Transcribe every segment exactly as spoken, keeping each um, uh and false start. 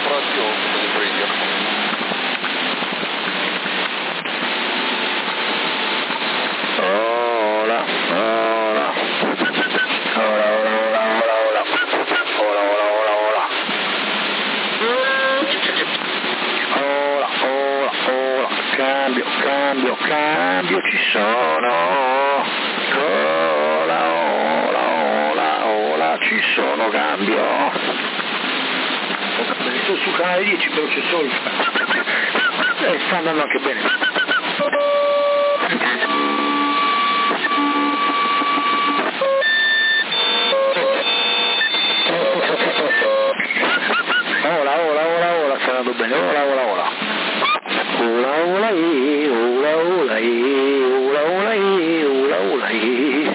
Radio, Radio. Hola, hola. Hola, hola, hola, hola. Hola, hola, hola, hola. Hola, hola, hola. Cambio, cambio, cambio, ci sono. Hola, hola, hola, hola, ci sono, cambio. Sto su canale dieci, però c'è solo. Eh, sta andando anche bene. Ola, ola, ola, ola, sta andando bene. Ola, ola, ola. Ola, ola, i, ola, ola, i, ola, ola, i, ola, ola, i.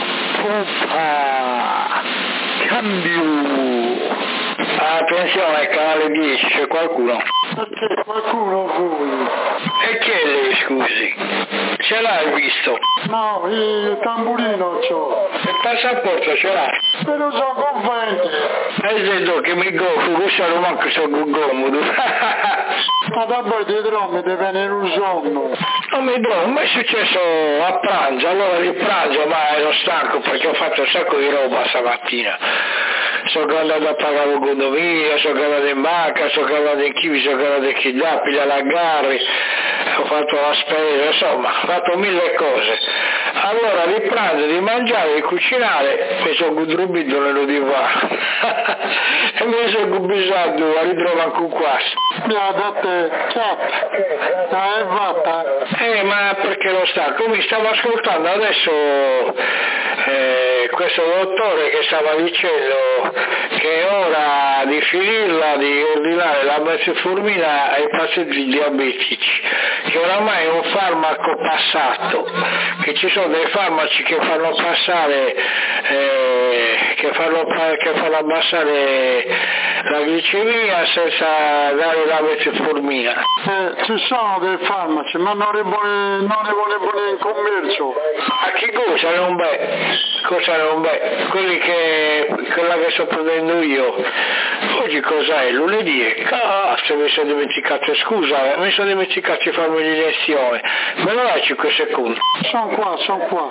Pompa. Cambio. Attenzione, canale dieci, c'è qualcuno? Perché qualcuno voi? E chi è lei, scusi? Ce l'hai visto? No, il tamburino c'ho. Il passaporto ce l'hai? Me lo so conventi. E vedo che mi goffo, questo non manco so comodo. Ma da voi dietro mi deve venire un sonno. Non mi do, ma è successo a pranzo, allora di pranzo, ma ero stanco perché ho fatto un sacco di roba stamattina. Sono andato a pagare un condominio, sono andato in banca, sono andato in chivi, sono andato in kidnapping, alla Garri, ho fatto la spesa, insomma, ho fatto mille cose. Allora di pranzo, di mangiare, di cucinare, mi sono gudrubito nello divano e mi sono gubisato a ritrovare con qua. Mi ha detto, ciao, dai, è fatta. Eh, ma perché lo sta? Come stavo ascoltando adesso eh, questo dottore che stava dicendo che è ora di finirla di ordinare la metformina ai pazienti diabetici, che oramai è un farmaco passato, che ci sono dei farmaci che fanno passare eh, che fanno, che fanno abbassare la glicemia senza dare la metformina. Eh, ci sono dei farmaci, ma non ne vuole, non ne vuole buoni in commercio. A che cosa non beh? Cosa non beh? Quelli che, quella che sto prendendo io. Oggi cos'è? Lunedì? Cazzo, mi sono dimenticato, scusa, mi sono dimenticato di farmi l'iniezione. Me lo dai cinque secondi? Sono qua, sono qua.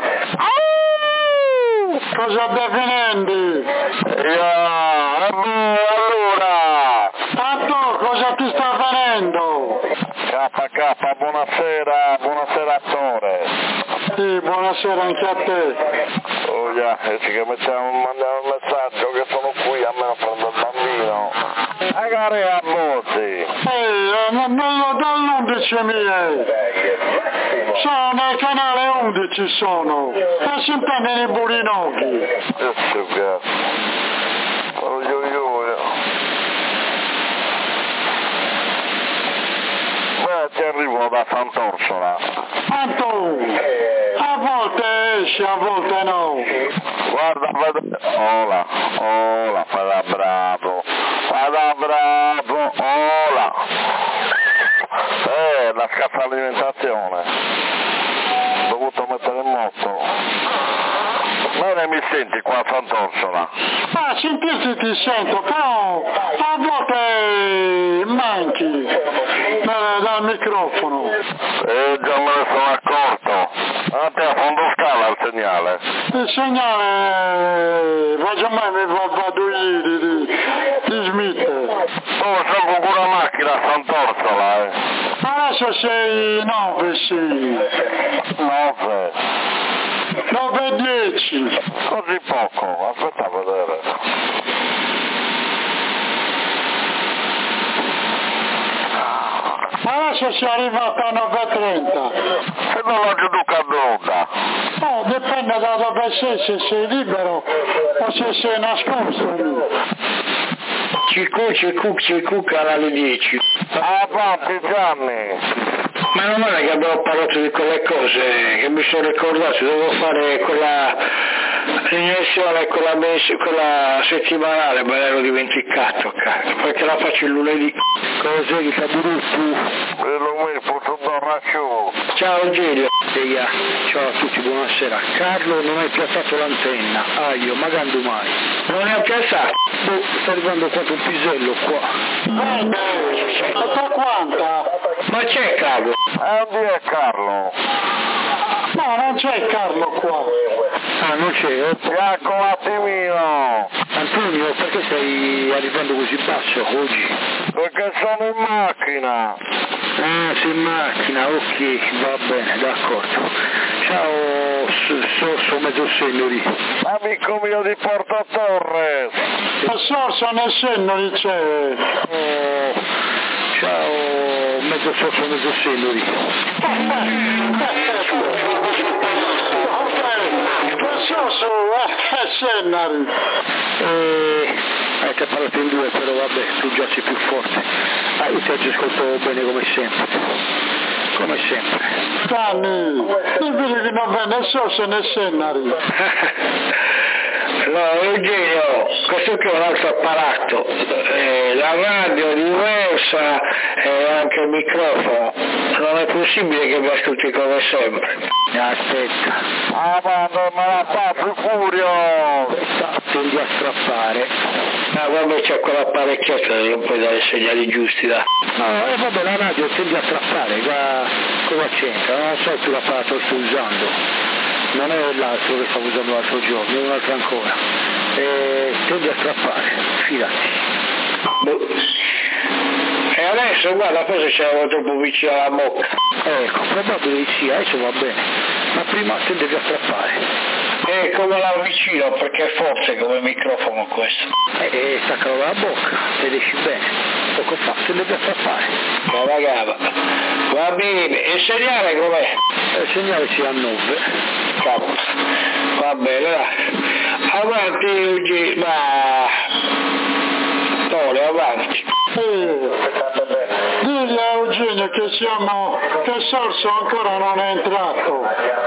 Cosa stai finendo? Yeah, allora! Tanto, cosa ti sta venendo? K K, buonasera, buonasera attore. Sì, buonasera anche a te. Oh già, yeah, che mettiamo, mandiamo un messaggio che sono qui, almeno prendo il bambino. Magari a Bozzi. Ehi, non lo dall'undici mie. Sono nel canale undici sono. E si intendono i burinocchi. Questo cazzo. Oh io io. Beh, ti arrivo da Sant'Orsola. Tanto, a volte esce, a volte no. Guarda, vada, ola, ola, vada bravo, vada bravo, ola. Eh, la scarsa alimentazione. Ho dovuto mettere in moto. Bene, mi senti qua a Sant'Orsola? Ah, sentirti ti sento, però a volte manchi dal, dal microfono. Eh, già me ne sono accorto. A te a fondo scala il segnale. Il segnale, faccio mai mi va vado io di, di, di Smith. Oh, sono con una macchina a Sant'Orsola, eh. Adesso sei nove, sì. Nove. nove e dieci. Così poco, aspetta a vedere. Adesso si è arrivata a nove e trenta. Se non la giudica d'onda. Oh, dipende da dove sei, se sei libero o se sei nascosto. C Q, C Q, C Q, canale dieci. Ah, avanti Gianni. Ma non è che abbiamo parlato di quelle cose che mi sono ricordato, devo fare quella L'iniezione quella, quella settimanale me l'ero dimenticato, cazzo, perché la faccio il lunedì. Cosa sei che caburuppu? Quello me, tutto borraccio. Ciao Gilio. Eia, ciao a tutti, buonasera. Carlo non hai piazzato l'antenna. Ah, io, ma quando mai? Non ne ho piazzato. Boh, sta arrivando quanto un pisello qua. Bene, ma da quanta? Ma c'è Carlo? E dove è Carlo? No, non c'è Carlo qua. Ah, non c'è? Oh. Ecco un attimino. Antonio, perché stai arrivando così basso oggi? Perché sono in macchina. Ah, sei in macchina, ok, va bene, d'accordo. Ciao, Sorso Mezzosenori. Amico mio di Porto Torres. Ma Sorso nel senno lì c'è. Oh, ciao, mezzo Sorso Mezzosenori. Sorso è Sennari. Eh, eh, ti ho parlato in due, però vabbè, tu già sei più forte. Ah, io ti ascolto bene come sempre. Come sempre. Danni, non vedi che non venne Sorso né Sennari. No, Eugenio, questo qui è un altro apparato, eh, la radio diversa e anche il microfono, non è possibile che mi ascolti come sempre. Aspetta. Ah, ma non me la fa più furio. Tendi a strappare. Ah, vabbè, c'è quell'apparecchietto che non puoi dare segnali giusti, da. No, e eh, vabbè, la radio tendi a strappare, qua, cosa c'entra? Non so tu l'apparato che sto usando. Non è l'altro che stavo usando l'altro giorno, è un altro ancora. E tendi a strappare, fidati. Boh. E adesso guarda, forse c'eravamo troppo vicino alla bocca. Ecco, probabile sì, adesso va bene. Ma prima tendevi a strappare. E come la vicino, perché forse come microfono questo. E eh, staccalo dalla bocca, ed esci bene. Poco fa, tendevi a strappare. Cava cava. Va bene, e il segnale com'è? Il segnale si a nove. Cavolo. Va bene, dai. Avanti, Luigi, ma... Tole, avanti. Eh, digli a Eugenio che siamo, che Sorso ancora non è entrato.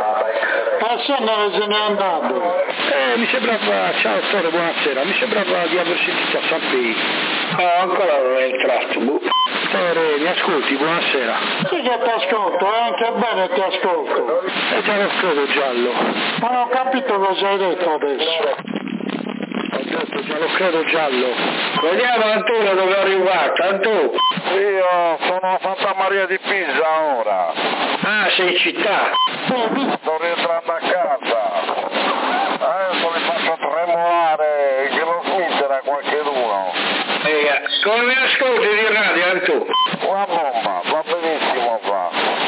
A Sennari se n'è andato. Eh, mi sembrava, ciao Tore, buonasera, mi sembrava di aver sentito a Sampei. Ah, ancora non è entrato, boh. Tore, mi ascolti, buonasera. Sì che ti ascolto, e anche bene ti ascolto. È già lo credo giallo. Ma non ho capito cosa hai detto adesso. Ho detto già lo credo giallo. Vediamo Antonio dove è arrivato, Antonio. Io sono a Santa Maria di Pisa ora. Ah, sei in città. Sto rientrando a casa. Adesso li faccio tremolare che lo smetterà qualcheduno. Eh, come mi ascolti di radio, Antonio? Una bomba, va benissimo qua.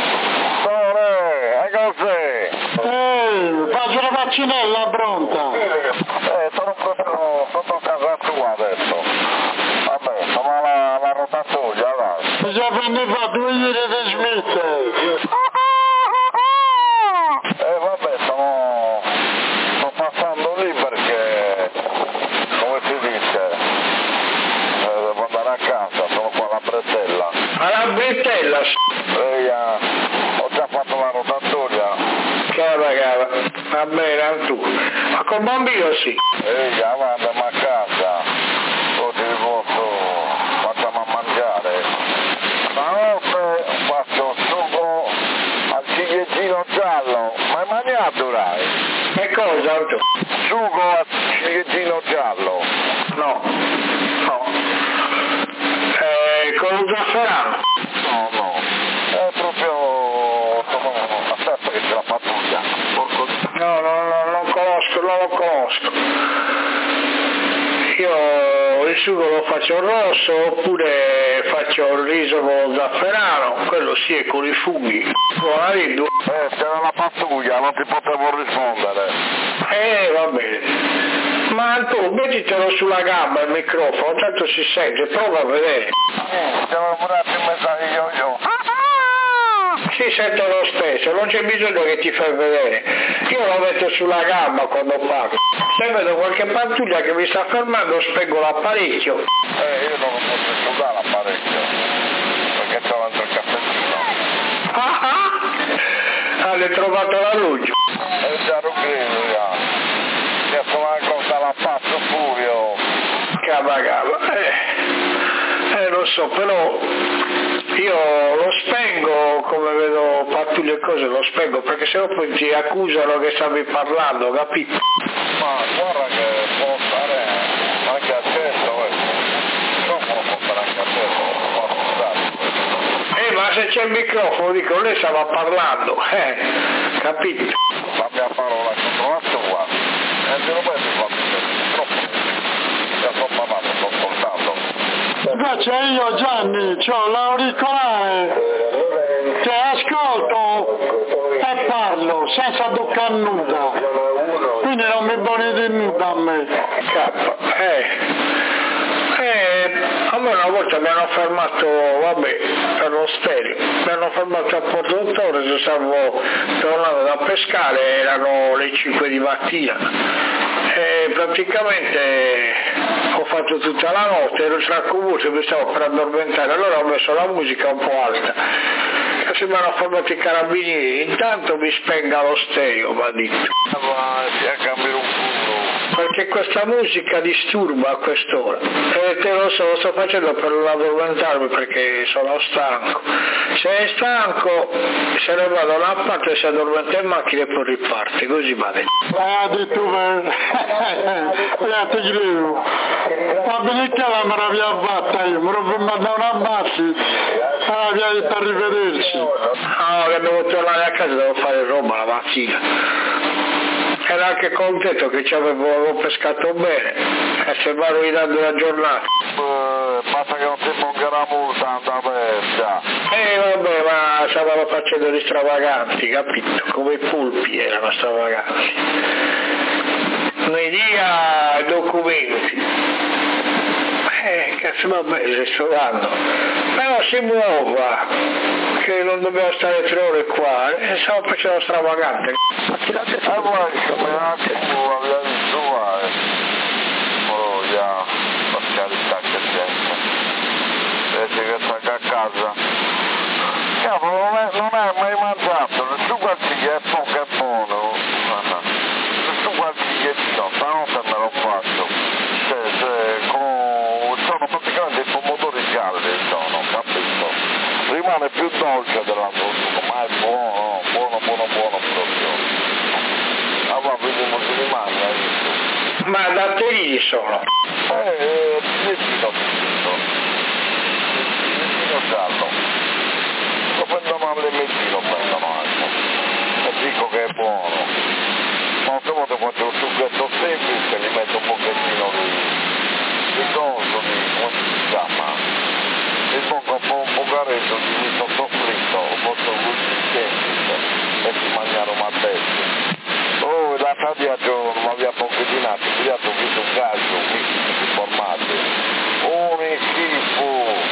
Tore, e cos'è? Ehi, faccio la vaccinella pronta. Eh, sono proprio sotto casa tua adesso. Vabbè, sono alla, alla rotatoria, va. Già veniva due ieri di Smith. Eh vabbè, sono, sto passando lì perché, come si dice, eh, devo andare a casa, sono qua alla bretella. Alla bretella? Ehi, eh, ho già fatto la rotatoria. Cava, cava, va bene, tu. Ma con bambino sì. Ehi, avanti a casa, oggi vi posso, facciamo a mangiare. Stanotte faccio sugo al ciliegino giallo, ma hai mangiato dai? Che cosa, Antonio? Sugo al ciliegino giallo. No, no. Eh, con lo zafferano? No, no, è proprio, aspetta che c'è la pattuglia. Porco... No, no, no, non conosco, non lo conosco. Io il sugo lo faccio rosso oppure faccio il riso con lo zafferano, quello sì è con i funghi. Buona ridu. Eh, c'era la pattuglia, non ti potevo rispondere. Eh, va bene. Ma tu mettitelo sulla gamba il microfono, tanto si sente, prova a vedere. Eh, devo pure in mezzo a io io. Si sente lo stesso, non c'è bisogno che ti fai vedere. Io lo metto sulla gamba quando parlo. Se vedo qualche pattuglia che mi sta fermando, spengo l'apparecchio. Eh, io non lo posso scusare l'apparecchio, perché c'ho l'altro caffettino. Ah ah! Hai trovato la luce. Eh, già lo credo, già. che sono ancora la passo Furio. Cava cava, eh, eh lo so, però io lo spengo, come vedo pattuglie e cose, lo spengo, perché sennò poi ti accusano che stavi parlando, capito? Ma guarda che può stare anche a cesso questo, non può stare anche a cesso, non può stare. Eh, ma se c'è il microfono, dico, lei stava parlando, eh, capito? La mia parola è controllato qua, e te lo metti qua, troppo, già sto parlando, sto ascoltando. Invece io Gianni ho l'auricolare che ascolto e parlo senza toccare nulla, quindi non mi vuole dire nulla a me. Cappa, eh. Eh, a me una volta mi hanno fermato, vabbè, per lo stereo, mi hanno fermato al Porto Dottore, se stavo tornando da pescare, erano le cinque di mattina e praticamente ho fatto tutta la notte, ero straccovuto, mi stavo per addormentare, allora ho messo la musica un po' alta e se mi hanno fermato i carabinieri, intanto mi spenga lo stereo, mi ha detto. Ma si è cambiato un punto. Perché questa musica disturba a quest'ora e te lo so, lo sto facendo per non addormentarmi perché sono stanco. Se è stanco se ne vado da una parte e si addormenta in macchina e poi riparte, così va detto. Ha detto bene, eh, ti credo. Ma bene che la me l'aveva fatta io, me lo mandavo una bassi, la via detto arrivederci. No, che devo tornare a casa, devo fare roba la mattina. Ero anche contento che ci avevo, avevo pescato bene e se va rovinando la giornata. Eh, basta che non ti ponga la multa, anda pesca. Eh vabbè, ma stavano facendo gli stravaganti, capito? Come i pulpi erano stravaganti. Mi dia i documenti. Eh, cazzo, vabbè, si sto dando. Però si muova, che non dobbiamo stare tre ore qua, e stavo facendo stravagante. Ah, guarda, come anche tu avevi visto, guarda. Oh, yeah, per carità che gente. Vedi che sta a casa. Cavolo, non è, non è mai mangiato, tu guardi che è poco è buono. Tu guardi che no, stanotte me lo faccio. Cioè, cioè, con... sono praticamente i pomodori gialli, sono, capito? Rimane più dolce dell'altro sugo, ma è buono, buono, buono, buono proprio. Allora vediamo se rimane, hai visto? Ma da te lì sono? Eh, eh, diecino, diecino. Diecino giallo. Lo prendono alle mezzine, lo prendono anche. E dico che è buono. Ma se vuoi faccio un sughetto semplice, gli metto un pochettino di... di coso, di... come si chiama? E pongo un po' un pocaretto di misto soffritto, un po' di semplice, e si mangiano una testa. Oh, la sadia non mi aveva pochettinato, mi ha visto un calcio, questi formati. Oh, che schifo!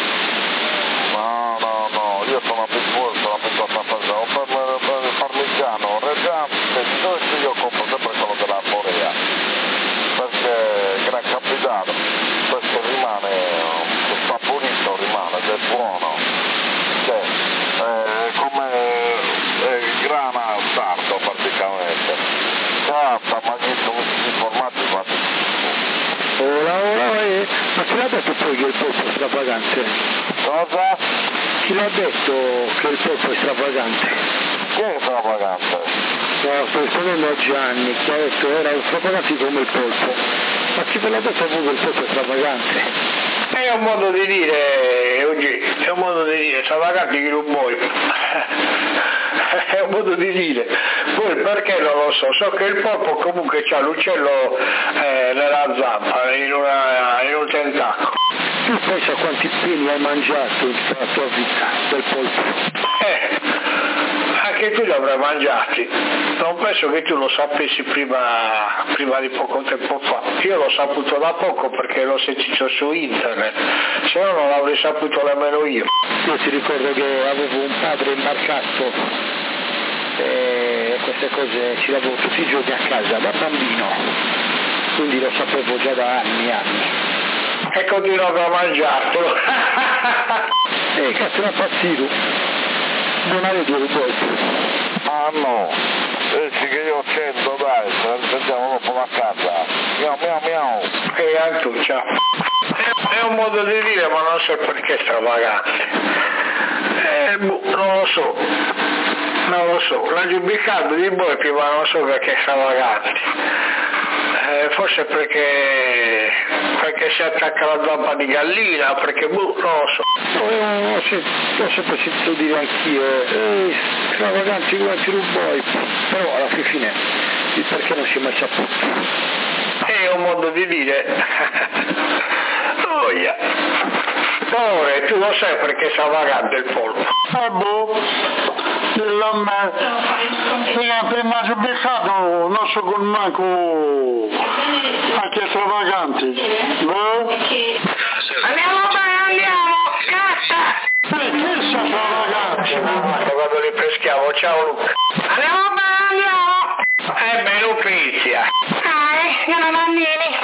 No, no, no, io sono abituato, sono abituato a fare, ho per, per il parmigiano, reggiante, di solito io compro sempre quello della Borea, perché che è capitato, questo rimane, un saporito rimane, ed è buono, cioè, eh, come eh, grana al sardo praticamente, cazzo, ma gli informati fate schifo. Ora, ora, eh, ma chi l'ha detto poi che il polpo è stravagante? Cosa? Chi l'ha detto che il polpo è stravagante? Chi è stravagante? No, sto rispondendo a Gianni, che ha detto era stravagante come il polpo. Ma chi ve l'ha detto voi che il polpo è stravagante? È un modo di dire, Eugenio, è un modo di dire, stravagante che non vuoi. È un modo di dire. Poi perché non lo so, so che il polpo comunque c'ha l'uccello eh, nella zampa, in, una, in un tentacolo. Tu pensa quanti pini hai mangiato nella tua vita del polpo? Eh, anche tu li avrai mangiati. Non penso che tu lo sapessi prima, prima di poco tempo fa. Io l'ho saputo da poco perché l'ho sentito su internet, se no non l'avrei saputo nemmeno io. Io ti ricordo che avevo un padre imbarcato e queste cose ci avevo tutti i giorni a casa da bambino, quindi lo sapevo già da anni e anni. E continuavo a mangiarlo. E cazzo era pazzito, non avevo il polpo. Ah no, dici che io cento dai, se ne sentiamo dopo la a casa. Miau miau miau. E Antuccia. È, è un modo di dire, ma non so perché stravagante. Eh, boh, non lo so. Non lo so. La giudicato di Boepi, ma non so perché stravagante. Eh, forse perché perché si attacca la zampa di gallina, perché boh, non lo so. Ho, ho sempre sentito dire anch'io, eh, stravaganti come Tiruboi, però alla fine il perché non si è mai saputo. È un modo di dire. Oh yeah. Ora, tu lo sai perché sta vagando il polpo? Eh boh, l'homme, prima prima giudicato, non so con manco anche stravaganti. Boh? Andiamo bene, andiamo, cassa! Perché sta stravaganti? Quando li peschiamo, ciao Luca. Andiamo bene, andiamo! Eh beh, Lucrezia. Dai, io non andini.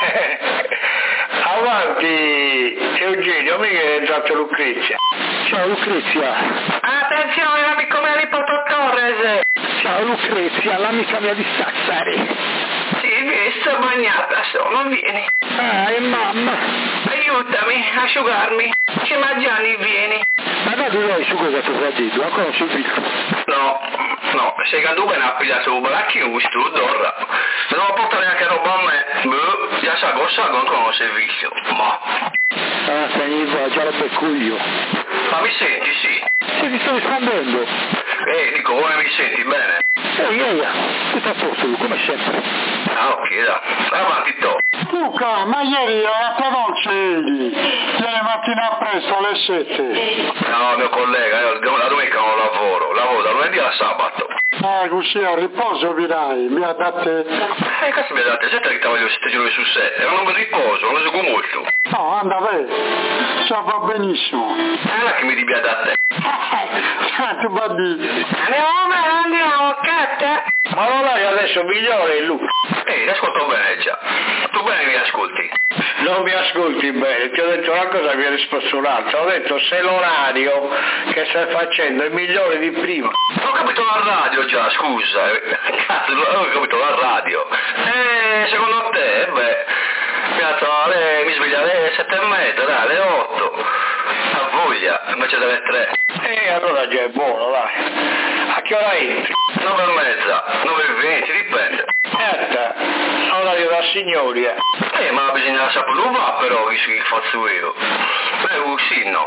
Avanti, Eugenio, mica è entrato Lucrezia. Ciao Lucrezia. Attenzione, la piccola di Porto Torres. Ciao Lucrezia, l'amica mia di Sassari. Sì, vieni, sto bagnata, sono, vieni. Ah, e mamma. Aiutami a asciugarmi. C'è Maggiani, vieni. Ma da lei su cosa tu fai? La conosci il No, no, se Ganduga ne ha pigliato un bracchio, stu, dorra. Se non portare anche roba a me, beh, già sa cosa con un servizio, ma... Ah, stai qua, già lo beccuglio. Ma mi senti, sì? Sì, ti sto rispondendo. Eh, dico, come mi senti, bene? Ehi, ehi, tutto a posto, come sempre. Ah, ok, da. Avanti, to. Luca, ma ieri a Tadolce eri, ieri mattina presto alle sette. No, mio collega, io la domenica non lavoro, lavoro da lunedì a sabato. Ah, così a riposo virai, mi ha dato... Eh, cazzo mi ha dato? Sette che ti voglio sette giorni su sette, non mi riposo, non lo so molto. No, anda bene, ciao, va benissimo. È là che mi dibbia da te. Tu va di... Andiamo bene, andiamo, cassa. Ma non è adesso migliore il Luca. Ehi, ascolto bene già. Tu bene mi ascolti? Non mi ascolti bene, ti ho detto una cosa e mi hai risposto un'altra. Ho detto se l'orario che stai facendo è migliore di prima. Ho capito la radio già, scusa. Cazzo, ho capito la radio. Eh, secondo te, beh, mi alzo alle, mi sveglio alle sette e mezza, dai, alle otto. A voglia, invece delle tre. E allora già è buono, dai. A che ora entri? Nove e mezza, nove e venti, dipende. Certo, orario da signori. Eh, Eh, ma bisogna sapere dove va però, che si faccio io. Eh, sì, no.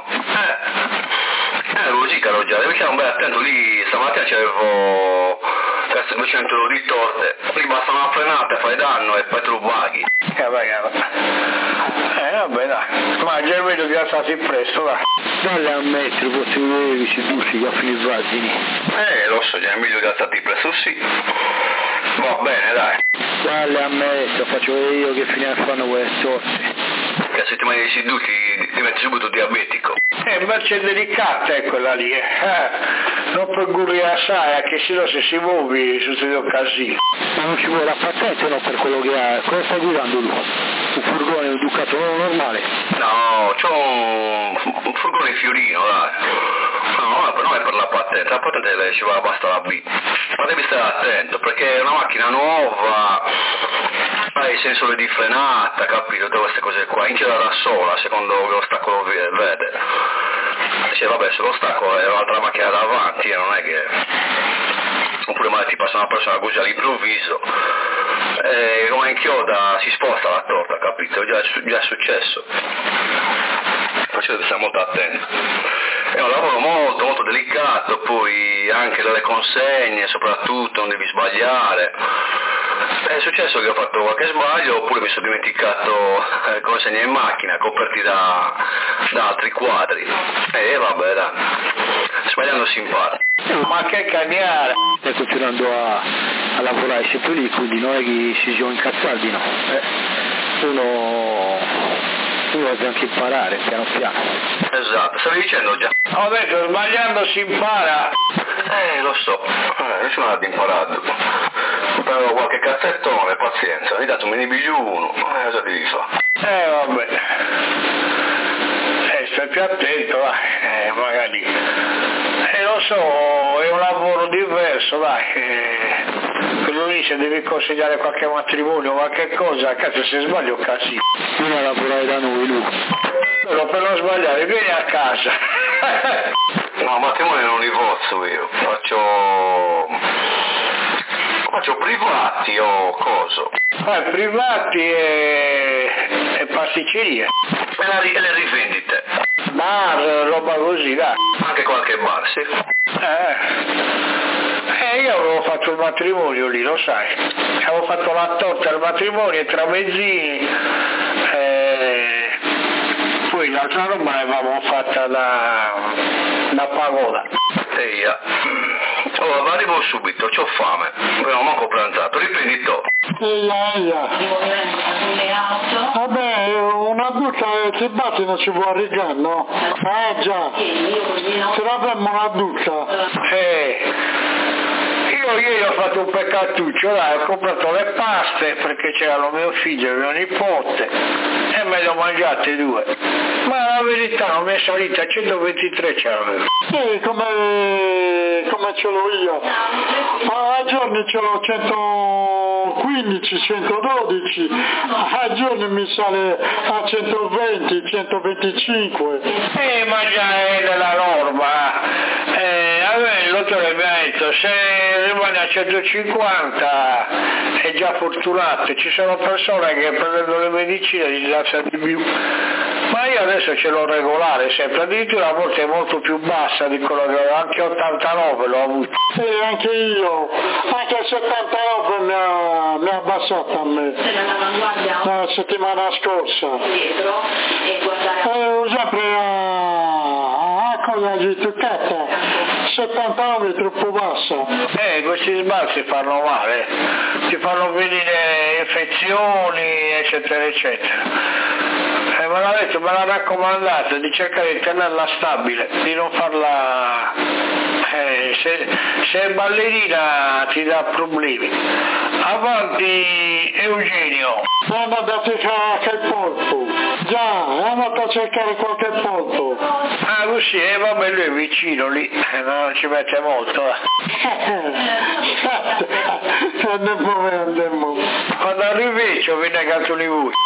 Eh, eh, così caro già, devi stare un bel attento lì, stamattina c'avevo cazzo duecento di torte, lì basta una frenata, fai danno e poi te lo paghi. eh vai, eh vabbè dai, ma già vedo che stati presto, dai. Dalle a mettere, posso vedere i seduti che a finire i vasini. Eh, lo so, già è meglio che stati presto, sì. Va bene, dai. Dalle a mettere, faccio io che fine fanno quelle torte. Che se ti mangi i seduti diventi subito diabetico. Eh, invece è delicata è quella lì, eh. Non puoi gurire assai, che se no se si muovi succede un casino. Ma non ci vuole la patente no per quello che ha. Cosa stai guidando lui? Un furgone, un Ducato normale? No, c'ho un, un furgone fiorino, dai. No, però non è per la patente, la patente ci va basta la B. Ma devi stare attento, perché è una macchina nuova, hai il sensore di frenata, capito, tutte queste cose qua, inchioda da sola, secondo lo stacco lo vede. Dice, vabbè, se lo stacco è un'altra macchina davanti, e non è che... Oppure magari ti passa una persona così all'improvviso, e come inchioda si sposta la torta, capito? Già, già è successo. Perciò devi stare molto attento. È un lavoro molto molto delicato, poi anche dalle consegne soprattutto, non devi sbagliare. È successo che ho fatto qualche sbaglio oppure mi sono dimenticato eh, consegne in macchina coperti da, da altri quadri. E eh, vabbè dai, sbagliando si impara. Ma che cagnare! Stai continuando a, a lavorare sempre lì, quindi non è che si sono incazzati, no? Eh, uno, uno deve anche imparare piano piano. Esatto, stavi dicendo già. Ho detto sbagliando si impara. Eh, lo so, eh, io sono andato imparato. Mi prendo qualche cazzettone, pazienza, ogni tanto me ne piglio uno, eh, cosa devi fare? Eh vabbè. Eh, stai più attento, va. Eh, magari. Eh, lo lo so, è un lavoro diverso, dai. Quello lì se devi consegnare qualche matrimonio o qualche cosa, cazzo se sbaglio cazzo. Vieni a lavorare da noi, Luca. Però per non sbagliare, vieni a casa. No, matrimonio non li posso io, faccio... faccio privati o coso. Eh, privati e, e pasticceria. E, la, e le rivendite. Bar, roba così, dai. Anche qualche bar, sì. Eh. Eh, io avevo fatto il matrimonio lì, lo sai. Avevo fatto la torta al matrimonio e tramezzini. Eh, poi l'altra roba l'avevamo fatta da, da pagoda. Eia. Allora, arrivo subito, c'ho fame. Non ho manco pranzato, riprendi tu. Eia, eia. Vabbè, una duccia ti batti non ci può arrivare, no? Eh già, se la avremmo una duccia. Eh. Io ieri ho fatto un peccatuccio, dai, ho comprato le paste perché c'erano mio figlio e mio nipote e me le ho mangiate due. Ma la verità non mi è salita a centoventitré c'erano. Sì, come, come ce l'ho io. A giorni ce l'ho centoquindici, centododici, a giorni mi sale a centoventi, centoventicinque. Eh, ma già è nella norma. Eh, a me il dottore mi ha detto se rimane a centocinquanta è già fortunato, ci sono persone che prendendo le medicine gli lascia di più, ma io adesso ce l'ho regolare sempre, addirittura a volte è molto più bassa di quello che avevo, anche ottantanove l'ho avuto. Sì, anche io, anche settantanove mi ha, mi ha abbassato a me, la settimana scorsa. Eh, sempre a, a cosa di toccata, settantanove è troppo bassa. Eh, questi sbalzi fanno male, ti fanno venire infezioni, eccetera, eccetera. Eh, me l'ha detto, me l'ha raccomandato di cercare di tenerla stabile, di non farla... Eh, se, se è ballerina ti dà problemi. Avanti Eugenio. È andato a cercare qualche polpo. Già, è andato a cercare qualche polpo. Ah così, eh vabbè lui è vicino lì, eh, non ci mette molto. Andiamo, andiamo. Quando arrivi ci ho negato di voi.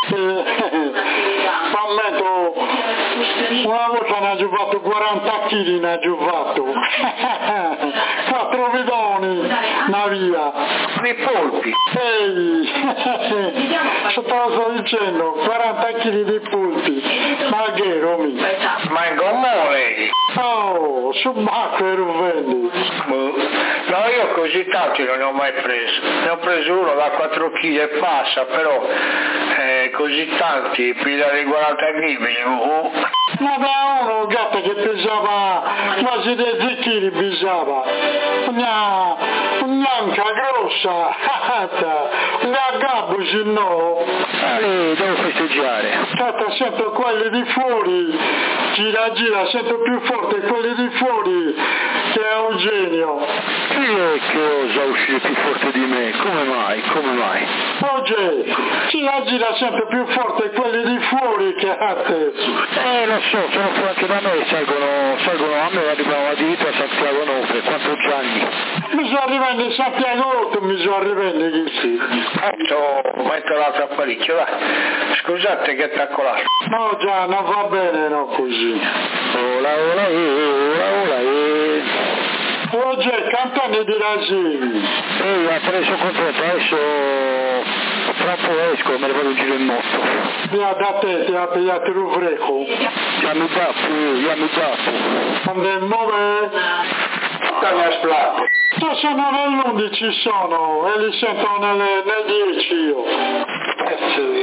Ammetto, una volta ne ha giocato quaranta chili, ne ha giocato. Quattro bidoni, una via. Di polpi. Ehi, se te lo sto dicendo, quaranta chili di polpi. Ma che Romi? Ma in gommone? Oh, subacqueo e ruvendi. No, io così tanti non ne ho mai preso. Ne ho preso uno da quattro chili e passa, però eh, così tanti, più di quaranta chili. Uh. Ma da uno gatto che pesava quasi dieci chili pesava. Una, un'anca grossa, una gabbo se no. Ale, devo festeggiare. Cata, sento quelli di fuori, gira gira, sento più forte quelli di fuori che è Eugenio. Chi è che osa uscire più forte di me? Come mai? Come mai? Oggi, gira gira sempre più forte quelli di fuori che a te. Eh, lo so, sono anche da me, salgono, salgono a me, arrivano addirittura a Santiago Nove, quattro giorni. Mi sono arrivati a Santiago, mi sono arrivati chi sì. Metto, metto l'altro apparecchio, va. Scusate che attacco là. No già, non va bene, no così. Ola, ola, ola, ola, ola. Oggi cantano di Rasini. Ehi, ha preso controllo, adesso tra un po' esco, me ne vado in giro in moto. Mi ha da te, ti ha pigliato il freco. Chiami Bappu, chiami Bappu. Quando è nove... Dammi a splato. Tu sono nell'undici sono, e li sento nelle, nel dieci io. Cazzo di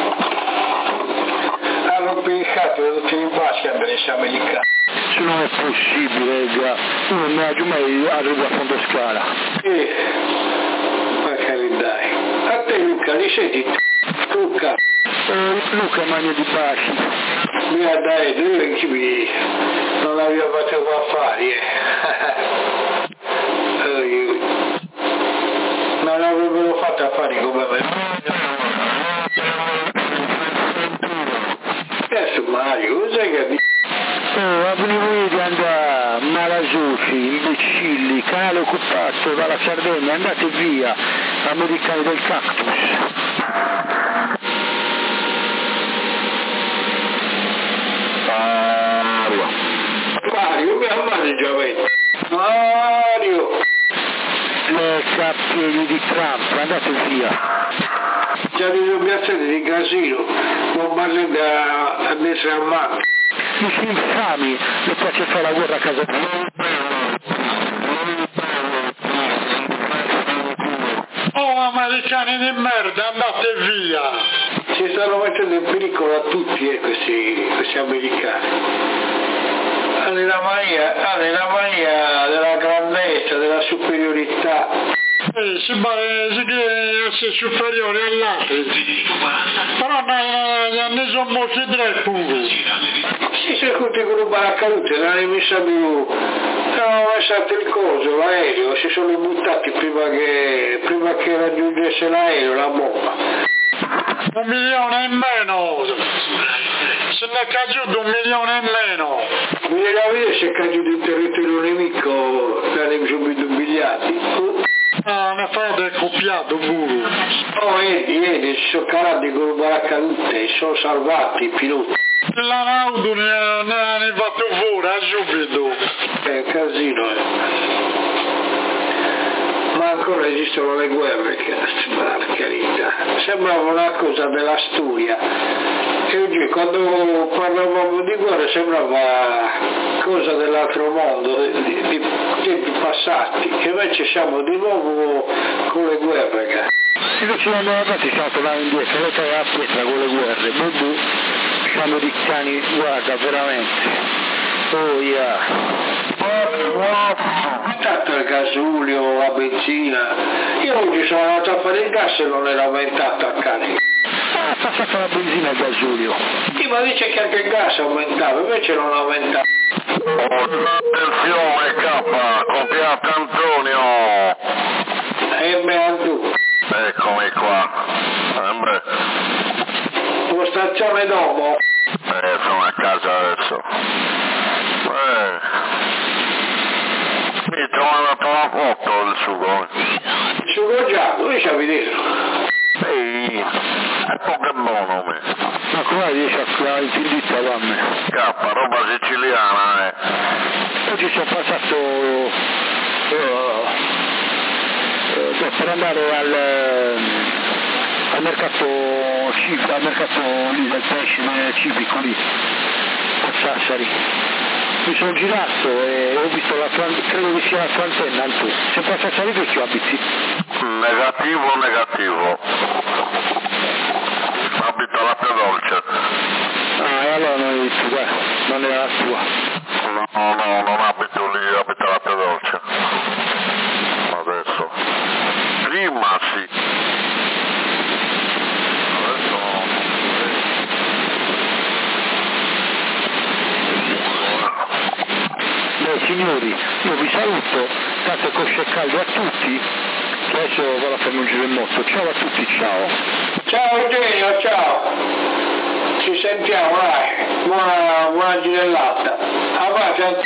hanno piccato tutti i baschi a Brescia americana. Se non è possibile, raga. Uno mi ha giù mai arriva a fondo scala. Eh, ma che dai. A te Luca, li senti tu? Luca. Eh, Luca magna di baci. Mi ha dai, tu in chi non aveva fatto affari, eh. Non avrebbero fatto affari come me. Adesso Mario, cos'è che mi... Oh, avevo di andare, malasoci, imbecilli, canale occupato dalla Sardegna, andate via, americani del cactus. Mario, Mario, mi ammaneggiamento. Mario! Le cappieri di Trump, andate via. Già disobbligazione di casino, non parli da essere ammatti. Mi si infami, le piace fare la guerra a casa mia. Oh americani di merda, andate via! Si stanno mettendo in pericolo a tutti eh, questi, questi americani. Hanno la mania, hanno la mania della grandezza, della superiorità. Eh, si pare che essere superiore all'altro. Però ne sono molti tre pure. Si sono tutti con un paracadute, non hanno messo più. Hanno messo il coso, l'aereo, si sono buttati prima che, prima che raggiungesse l'aereo, la bomba. Un milione in meno! Se ne è caduto un milione in meno! Bisogna vedere se è caduto in territorio nemico, l'hanno subito umiliati. Ah, ne fate il copiato pure! Oh, vedi, vedi, si sono calati con un paracadute, si sono salvati i piloti. L'auto ne hanno fatto fuori, subito! È un casino, eh. Ma ancora esistono le guerre, che per carità. Sembrava una cosa della storia. E oggi quando parlavamo di guerra sembrava cosa dell'altro mondo, di, di tempi passati. E invece siamo di nuovo con le guerre. Invece non abbiamo andati, siamo tornati indietro, le tre a pietra con le guerre. Bubu, siamo americani, guarda, veramente. Oh yeah. Tanto il gasolio, la benzina. Io oggi sono andato a fare il gas e non era aumentato a carico. Ah, passata la benzina e il gasolio. Sì, ma dice che anche il gas aumentava, invece non aumentava. Attenzione K, copiate Antonio. E beh, tu. Eccomi qua. Sempre. Postazione dopo. Eh, sono a casa adesso. Eh. Mi ti ho mandato una foto del sugo. Il sugo già, dove c'è a vederlo? Ehi, è poco buono me. Ma come riesci a fare il filito a me? K, roba siciliana, eh. Oggi sono passato uh, uh, per andare al, al mercato civico, al mercato lì del pesce civico lì, a Sassari. Mi sono girato e ho visto la credo che sia la tua antenna, Antu. Se può Sassari che ci abiti? Negativo, negativo. Abito alla Pia Dolce. Ah, e allora non è tua, non è la tua. No, no, non abito lì, abito alla Pia Dolce. Adesso. Prima sì. Adesso no. Beh signori, io vi saluto, state cosce calde a tutti, che adesso vado a farmi un giro in moto. Ciao a tutti, ciao. Ciao Eugenio, ciao. Ci sentiamo, dai. Buona, buona girellata. A pace.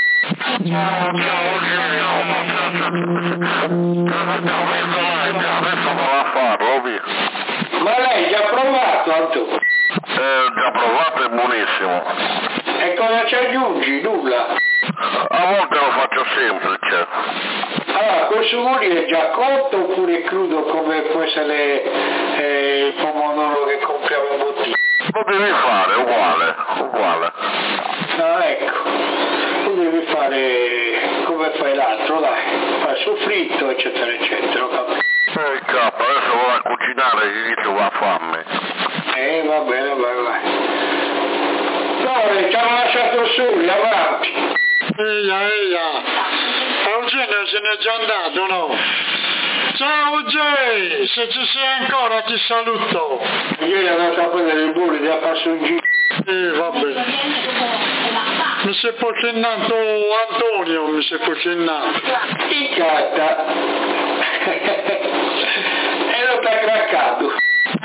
Adesso non a farlo, via. Ma lei già provato, Antu? Eh, già provato, è buonissimo. E cosa ci aggiungi? Nulla. A volte lo faccio semplice. Allora, quel sugo lì è già cotto oppure crudo come può essere eh, il pomodoro che compriamo in bottiglia? Lo devi fare, uguale, uguale. Ah, ecco. Tu devi fare come fai l'altro, dai. Fai soffritto, eccetera, eccetera. Eh, capo, adesso vado a cucinare e inizio la fame. Eh, va bene, vai, vai. No, ci hanno lasciato soli, avanti. Eia, eia, Eugenio se n'è già andato, no? Ciao Eugenio, se ci sei ancora ti saluto. Ieri è andato a prendere il bullo, gli ha fatto un giro. Eh, vabbè. Mi si è pocennato Antonio, mi si è pocennato. Chi catta? E non t'ha craccato. Eh,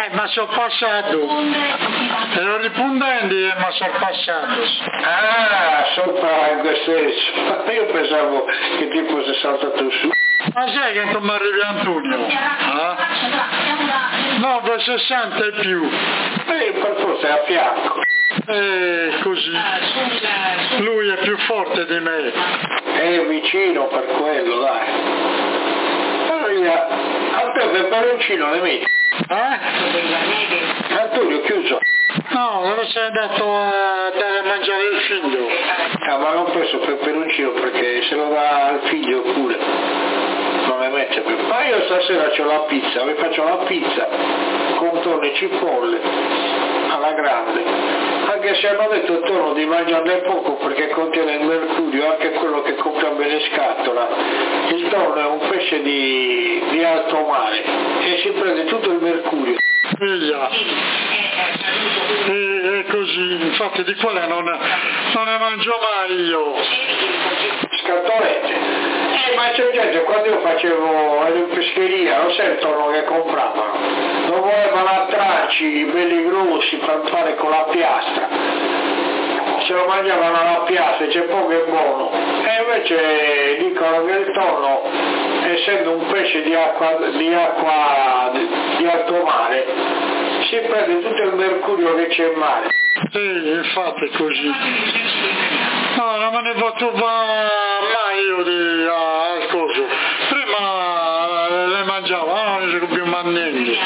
Eh, ma sono passato. Ero ripuntenti ma sono passato. Ah, sopra in questo senso. Io pensavo che ti fosse saltato su. Ma sai che non mi arrivi Antonio? Eh? No, per sessanta e più. E per forza è a fianco. E così. Lui è più forte di me. È vicino per quello, dai. Allora, a te peperoncino ne metti? Eh? Antonio, chiuso. No, dove sei andato a dare a mangiare il figlio? Ah, ma non ho preso peperoncino perché se lo dà al figlio pure. Non ne mette più. Ma io stasera c'ho la pizza, vi faccio la pizza con tonno e cipolle alla grande. Anche se hanno detto il tonno di mangiarne poco perché contiene il mercurio, anche quello che compra bene scatola. Il tonno è un pesce di, di alto mare e si prende tutto il mercurio. Figlia. E, e così, infatti di quella non, non ne mangio mai io. Scatolette. Eh, ma c'è gente, quando io facevo in pescheria, lo sai il tonno che compravano? Lo volevano a tracci, belli grossi, per fare con la piastra. Se lo mangiavano alla piastra, c'è poco e buono. E invece dicono che il tonno, essendo un pesce di acqua, di acqua di, di alto mare, si prende tutto il mercurio che c'è in mare. Sì, infatti è così. No, non me ne posso mai io di al coso. Prima le mangiavo, non ne c'è più mannelli.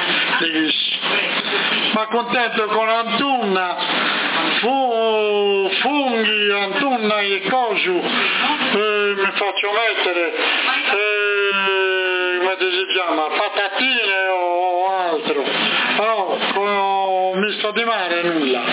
Ma contento con Antunna, fu, funghi, Antunna e coso, eh, mi faccio mettere, eh, come si chiama, patatine o altro. Però con misto di mare nulla.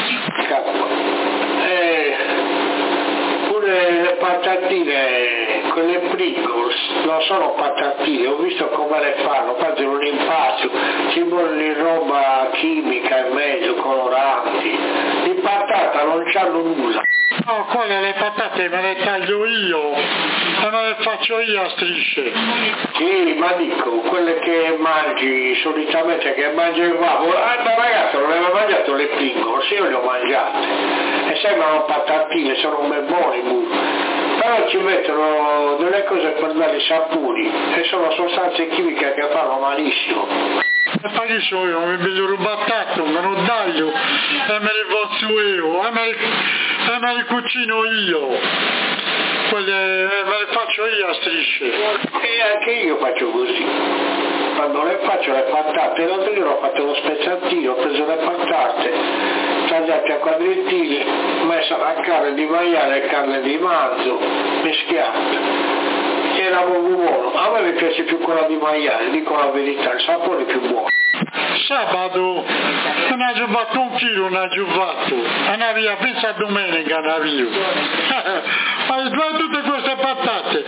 Eh, pure le patatine, quelle Pringles, non sono patatine, ho visto come le fanno, fanno un impasto, ci vuole roba chimica in mezzo, coloranti, di patata non c'hanno nulla. No, quelle le patate me le taglio io e me le faccio io a strisce. Sì, ma dico, quelle che mangi solitamente, che mangi il babbo, ah, da ragazzo non aveva mangiato le Pringles, io le ho mangiate e sembrano patatine, sono ben buoni, però ci mettono delle cose per dare i sapori e sono sostanze chimiche che fanno malissimo. E poi che so io, mi vedo rubattato, me lo taglio e me le faccio io, e me le, e me le cucino io, quelle, me le faccio io a strisce. E anche io faccio così, quando le faccio le patate, l'altro giorno ho fatto lo spezzatino, ho preso le patate, tagliate a quadrettini, messa la carne di maiale e carne di manzo, mischiata. Era molto buono, a me mi piace più quella di maiale, dico la verità, il sapore è più buono. Sabato non ha fatto un chilo, non ha fatto, andava via, pensa a domenica andava via. Hai fatto tutte queste patate,